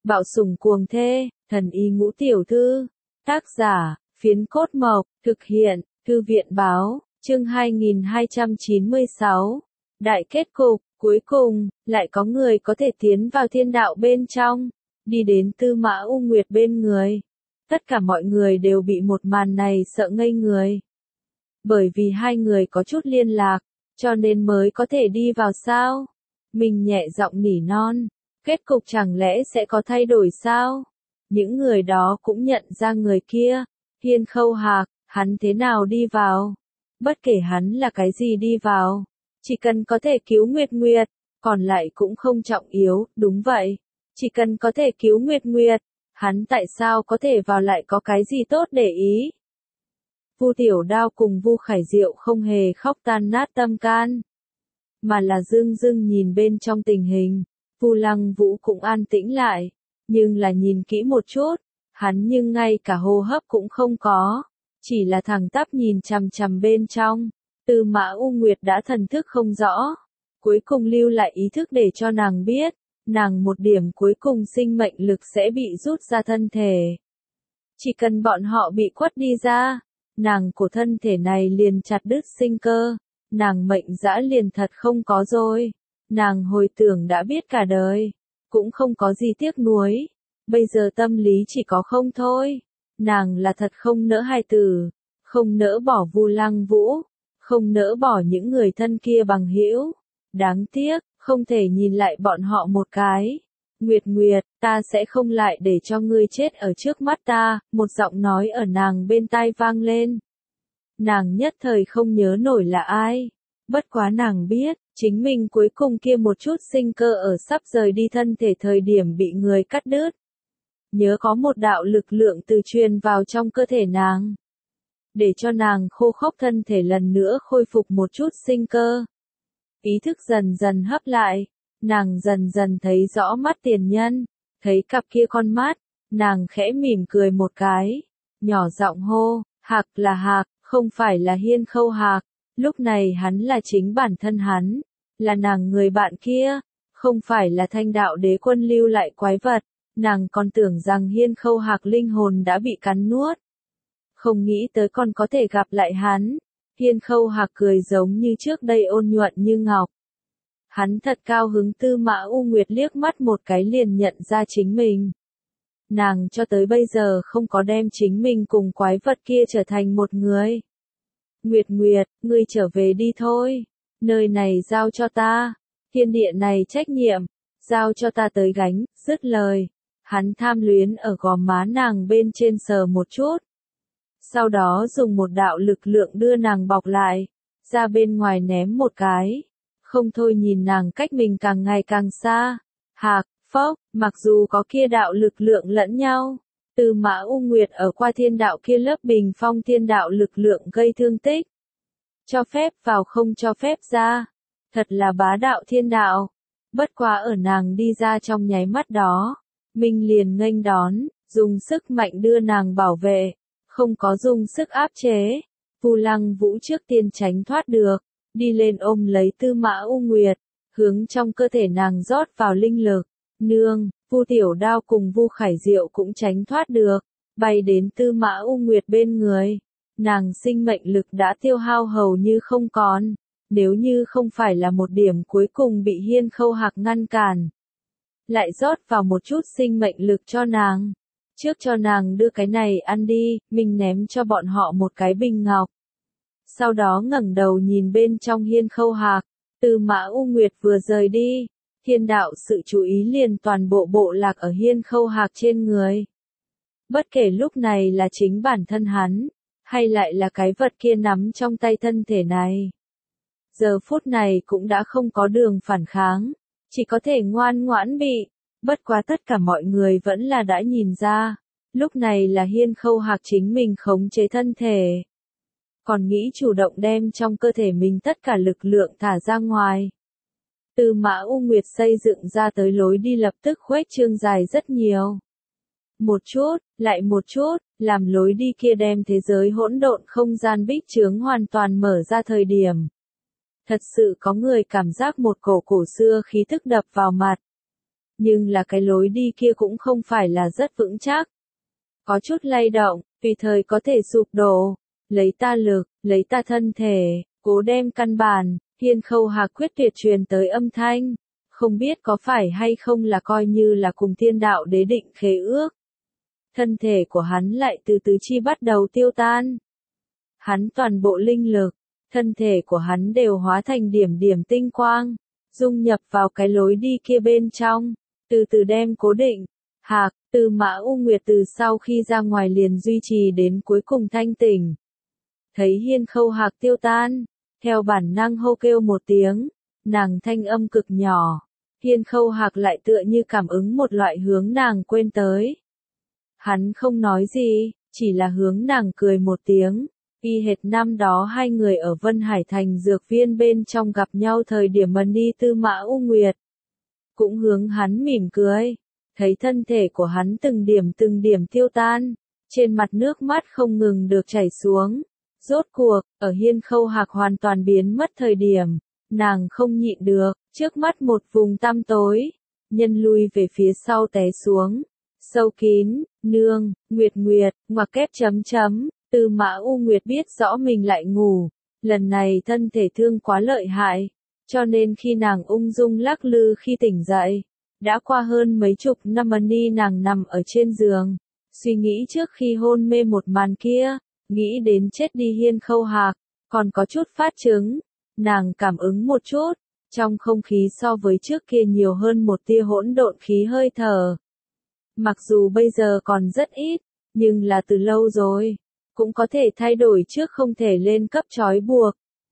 Bạo sủng cuồng thê, thần y ngũ tiểu thư. Tác giả, Phiến Cốt Mộc, thực hiện, Thư viện báo, chương 2296. Đại kết cục, cuối cùng, lại có người có thể tiến vào thiên đạo bên trong, đi đến Tư Mã U Nguyệt bên người. Tất cả mọi người đều bị một màn này sợ ngây người. Bởi vì hai người có chút liên lạc, cho nên mới có thể đi vào sao? Mình nhẹ giọng nỉ non, kết cục chẳng lẽ sẽ có thay đổi sao? Những người đó cũng nhận ra người kia, Hiên Khâu Hạc, hắn thế nào đi vào? Bất kể hắn là cái gì đi vào, chỉ cần có thể cứu Nguyệt Nguyệt, còn lại cũng không trọng yếu, đúng vậy. Chỉ cần có thể cứu Nguyệt Nguyệt, hắn tại sao có thể vào lại có cái gì tốt để ý? Vu Tiểu Đao cùng Vu Khải Diệu không hề khóc tan nát tâm can, mà là dưng dưng nhìn bên trong tình hình. Vu Lăng Vũ cũng an tĩnh lại, nhưng là nhìn kỹ một chút, hắn nhưng ngay cả hô hấp cũng không có, chỉ là thẳng tắp nhìn chằm chằm bên trong. Tư Mã U Nguyệt đã thần thức không rõ, cuối cùng lưu lại ý thức để cho nàng biết, nàng một điểm cuối cùng sinh mệnh lực sẽ bị rút ra thân thể. Chỉ cần bọn họ bị quất đi ra, nàng của thân thể này liền chặt đứt sinh cơ, nàng mệnh dã liền thật không có rồi. Nàng hồi tưởng đã biết cả đời, cũng không có gì tiếc nuối, bây giờ tâm lý chỉ có không thôi. Nàng là thật không nỡ hai tử, không nỡ bỏ Vu Lăng Vũ, không nỡ bỏ những người thân kia bằng hữu. Đáng tiếc, không thể nhìn lại bọn họ một cái. Nguyệt Nguyệt, ta sẽ không lại để cho ngươi chết ở trước mắt ta, một giọng nói ở nàng bên tai vang lên. Nàng nhất thời không nhớ nổi là ai, bất quá nàng biết, chính mình cuối cùng kia một chút sinh cơ ở sắp rời đi thân thể thời điểm bị người cắt đứt. Nhớ có một đạo lực lượng từ truyền vào trong cơ thể nàng, để cho nàng khô khốc thân thể lần nữa khôi phục một chút sinh cơ. Ý thức dần dần hấp lại, nàng dần dần thấy rõ mắt tiền nhân, thấy cặp kia con mắt, nàng khẽ mỉm cười một cái, nhỏ giọng hô, Hạc là Hạc, không phải là Hiên Khâu Hạc. Lúc này hắn là chính bản thân hắn, là nàng người bạn kia, không phải là Thanh Đạo Đế Quân lưu lại quái vật. Nàng còn tưởng rằng Hiên Khâu Hạc linh hồn đã bị cắn nuốt, không nghĩ tới còn có thể gặp lại hắn. Hiên Khâu Hạc cười giống như trước đây ôn nhuận như ngọc. Hắn thật cao hứng. Tư Mã U Nguyệt liếc mắt một cái liền nhận ra chính mình. Nàng cho tới bây giờ không có đem chính mình cùng quái vật kia trở thành một người. Nguyệt Nguyệt, ngươi trở về đi thôi. Nơi này giao cho ta. Thiên địa này trách nhiệm, giao cho ta tới gánh. Dứt lời, hắn tham luyến ở gò má nàng bên trên sờ một chút. Sau đó dùng một đạo lực lượng đưa nàng bọc lại, ra bên ngoài ném một cái. Không thôi nhìn nàng cách mình càng ngày càng xa. Hạc, phốc, mặc dù có kia đạo lực lượng lẫn nhau, Tư Mã U Nguyệt ở qua thiên đạo kia lớp bình phong thiên đạo lực lượng gây thương tích. Cho phép vào không cho phép ra. Thật là bá đạo thiên đạo. Bất quá ở nàng đi ra trong nháy mắt đó, mình liền nghênh đón, dùng sức mạnh đưa nàng bảo vệ, không có dùng sức áp chế. Vu Lăng Vũ trước tiên tránh thoát được, đi lên ôm lấy Tư Mã U Nguyệt, hướng trong cơ thể nàng rót vào linh lực. Nương, Vu Tiểu Đao cùng Vu Khải Diệu cũng tránh thoát được, bay đến Tư Mã U Nguyệt bên người. Nàng sinh mệnh lực đã tiêu hao hầu như không còn, nếu như không phải là một điểm cuối cùng bị Hiên Khâu Hạc ngăn cản, lại rót vào một chút sinh mệnh lực cho nàng. Trước cho nàng đưa cái này ăn đi, mình ném cho bọn họ một cái bình ngọc. Sau đó ngẩng đầu nhìn bên trong Hiên Khâu Hạc. Tư Mã U Nguyệt vừa rời đi, thiên đạo sự chú ý liền toàn bộ bộ lạc ở Hiên Khâu Hạc trên người. Bất kể lúc này là chính bản thân hắn, hay lại là cái vật kia nắm trong tay thân thể này, giờ phút này cũng đã không có đường phản kháng, chỉ có thể ngoan ngoãn bị. Bất quá tất cả mọi người vẫn là đã nhìn ra, lúc này là Hiên Khâu Hạc chính mình khống chế thân thể, còn nghĩ chủ động đem trong cơ thể mình tất cả lực lượng thả ra ngoài. Tư Mã U Nguyệt xây dựng ra tới lối đi lập tức khuếch trương dài rất nhiều. Một chút, lại một chút, làm lối đi kia đem thế giới hỗn độn không gian bích chướng hoàn toàn mở ra thời điểm. Thật sự có người cảm giác một cổ cổ xưa khí thức đập vào mặt. nhưng là cái lối đi kia cũng không phải là rất vững chắc. Có chút lay động, tùy thời có thể sụp đổ. Lấy ta lực, lấy ta thân thể, cố đem căn bản, Hiên Khâu Hạc quyết tuyệt truyền tới âm thanh. Không biết có phải hay không là coi như là cùng thiên đạo đế định khế ước. Thân thể của hắn lại từ từ chi bắt đầu tiêu tan. Hắn toàn bộ linh lực, thân thể của hắn đều hóa thành điểm điểm tinh quang, dung nhập vào cái lối đi kia bên trong, từ từ đem cố định. Hạc, Tư Mã U Nguyệt từ sau khi ra ngoài liền duy trì đến cuối cùng thanh tỉnh. Thấy Hiên Khâu Hạc tiêu tan, theo bản năng hô kêu một tiếng, nàng thanh âm cực nhỏ. Hiên Khâu Hạc lại tựa như cảm ứng một loại hướng nàng quên tới. Hắn không nói gì, chỉ là hướng nàng cười một tiếng. Y hệt năm đó hai người ở Vân Hải Thành dược viên bên trong gặp nhau thời điểm mần đi Tư Mã U Nguyệt. Cũng hướng hắn mỉm cười, thấy thân thể của hắn từng điểm tiêu tan, trên mặt nước mắt không ngừng được chảy xuống. Rốt cuộc, ở Hiên Khâu Hạc hoàn toàn biến mất thời điểm, nàng không nhịn được, trước mắt một vùng tăm tối, nhân lui về phía sau té xuống. Sâu kín, nương, Nguyệt, ngoặc kép chấm chấm. Tư Mã U Nguyệt biết rõ mình lại ngủ, lần này thân thể thương quá lợi hại, cho nên khi nàng ung dung lắc lư khi tỉnh dậy, đã qua hơn mấy chục năm ni nàng nằm ở trên giường, suy nghĩ trước khi hôn mê một màn kia, nghĩ đến chết đi Hiên Khâu Hạc, còn có chút phát chứng, nàng cảm ứng một chút, trong không khí so với trước kia nhiều hơn một tia hỗn độn khí hơi thở. Mặc dù bây giờ còn rất ít, nhưng là từ lâu rồi. Cũng có thể thay đổi trước không thể lên cấp trói buộc.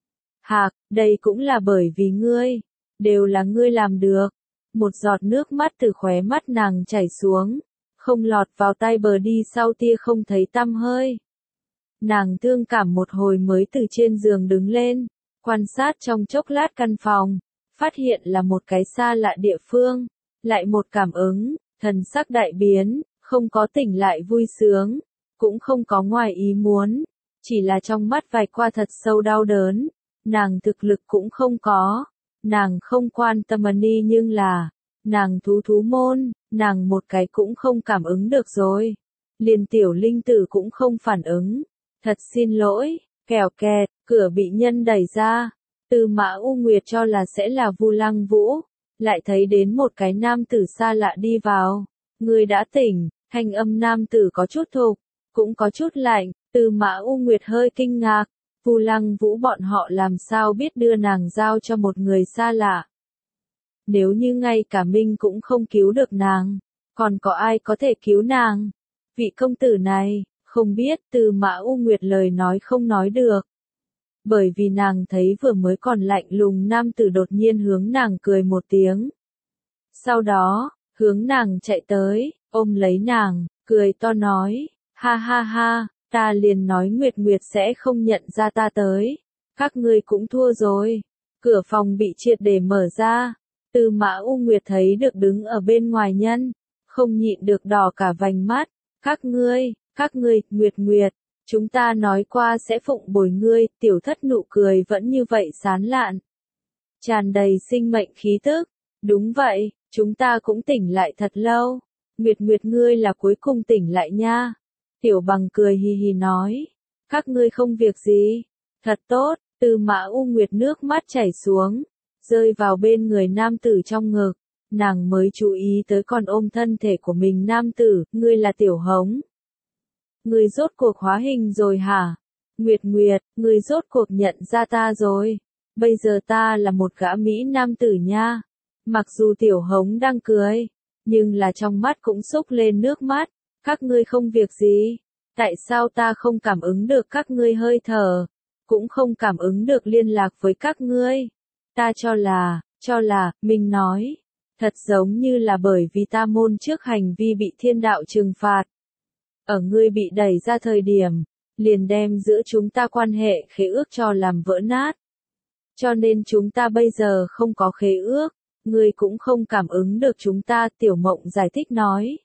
Hạc, đây cũng là bởi vì ngươi, đều là ngươi làm được. Một giọt nước mắt từ khóe mắt nàng chảy xuống, không lọt vào tai bờ đi sau tia không thấy tăm hơi. Nàng thương cảm một hồi mới từ trên giường đứng lên, quan sát trong chốc lát căn phòng, phát hiện là một cái xa lạ địa phương, lại một cảm ứng, thần sắc đại biến, không có tỉnh lại vui sướng. Cũng không có ngoài ý muốn, chỉ là trong mắt vạch qua thật sâu đau đớn, nàng thực lực cũng không có, nàng không quan tâm đi nhưng là, nàng thú môn, nàng một cái cũng không cảm ứng được rồi, liền tiểu linh tử cũng không phản ứng, thật xin lỗi, kèo kẹt, cửa bị nhân đẩy ra, Tư Mã U Nguyệt cho là sẽ là Vu Lăng Vũ, lại thấy đến một cái nam tử xa lạ đi vào, người đã tỉnh, thanh âm nam tử có chút thục. Cũng có chút lạnh, Tư Mã U Nguyệt hơi kinh ngạc, Vu Lăng Vũ bọn họ làm sao biết đưa nàng giao cho một người xa lạ. Nếu như ngay cả Minh cũng không cứu được nàng, còn có ai có thể cứu nàng? Vị công tử này, không biết Tư Mã U Nguyệt lời nói không nói được. Bởi vì nàng thấy vừa mới còn lạnh lùng nam tử đột nhiên hướng nàng cười một tiếng. Sau đó, hướng nàng chạy tới, ôm lấy nàng, cười to nói. Ha ha ha, ta liền nói Nguyệt sẽ không nhận ra ta tới. Các ngươi cũng thua rồi. Cửa phòng bị triệt để mở ra. Tư Mã U Nguyệt thấy được đứng ở bên ngoài nhân. Không nhịn được đỏ cả vành mắt. Các ngươi, Nguyệt, chúng ta nói qua sẽ phụng bồi ngươi. Tiểu thất nụ cười vẫn như vậy sán lạn. Tràn đầy sinh mệnh khí tức. Đúng vậy, chúng ta cũng tỉnh lại thật lâu. Nguyệt ngươi là cuối cùng tỉnh lại nha. Tiểu Bằng cười hì hì nói, các ngươi không việc gì, thật tốt, Tư Mã U Nguyệt nước mắt chảy xuống, rơi vào bên người nam tử trong ngực, nàng mới chú ý tới còn ôm thân thể của mình nam tử, ngươi là Tiểu Hống. Ngươi rốt cuộc hóa hình rồi hả? Nguyệt, ngươi rốt cuộc nhận ra ta rồi, bây giờ ta là một gã Mỹ nam tử nha. Mặc dù Tiểu Hống đang cười, nhưng là trong mắt cũng xúc lên nước mắt. Các ngươi không việc gì, tại sao ta không cảm ứng được các ngươi hơi thở, cũng không cảm ứng được liên lạc với các ngươi. Ta cho là, mình nói, thật giống như là bởi vì ta môn trước hành vi bị thiên đạo trừng phạt. Ở ngươi bị đẩy ra thời điểm, liền đem giữa chúng ta quan hệ khế ước cho làm vỡ nát. Cho nên chúng ta bây giờ không có khế ước, ngươi cũng không cảm ứng được chúng ta, Tiểu Mộng giải thích nói.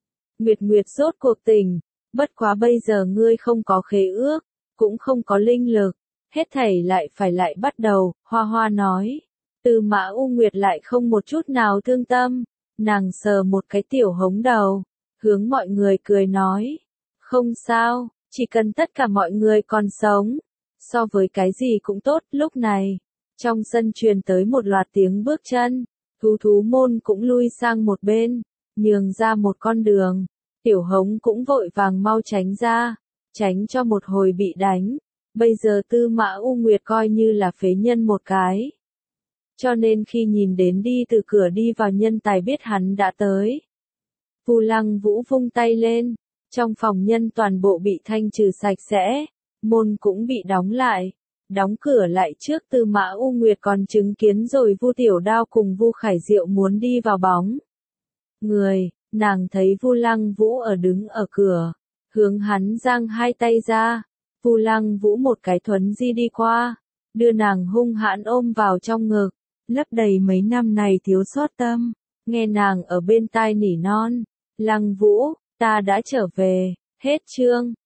Nguyệt rốt cuộc tình, bất quá bây giờ ngươi không có khế ước, cũng không có linh lực, hết thảy lại bắt đầu, Hoa nói. Tư Mã U Nguyệt lại không một chút nào thương tâm, Nàng sờ một cái tiểu hống đầu, hướng mọi người cười nói. Không sao, chỉ cần tất cả mọi người còn sống. So với cái gì cũng tốt. Lúc này, trong sân truyền tới một loạt tiếng bước chân. Thú môn cũng lui sang một bên, nhường ra một con đường. Tiểu hống cũng vội vàng mau tránh ra, tránh cho một hồi bị đánh. Bây giờ Tư Mã U Nguyệt coi như là phế nhân một cái. Cho nên khi nhìn đến đi từ cửa đi vào nhân tài biết hắn đã tới. Vu Lăng Vũ vung tay lên, trong phòng nhân toàn bộ bị thanh trừ sạch sẽ, môn cũng bị đóng lại. Đóng cửa lại trước Tư Mã U Nguyệt còn chứng kiến rồi Vu Tiểu Đao cùng Vu Khải Diệu muốn đi vào bóng. Nàng thấy Vu Lăng Vũ đứng ở cửa, hướng hắn giang hai tay ra. Vu Lăng Vũ một cái thuấn di đi qua, đưa nàng hung hãn ôm vào trong ngực, lấp đầy mấy năm này thiếu sót tâm, nghe nàng ở bên tai nỉ non. Lăng Vũ, ta đã trở về, hết chương.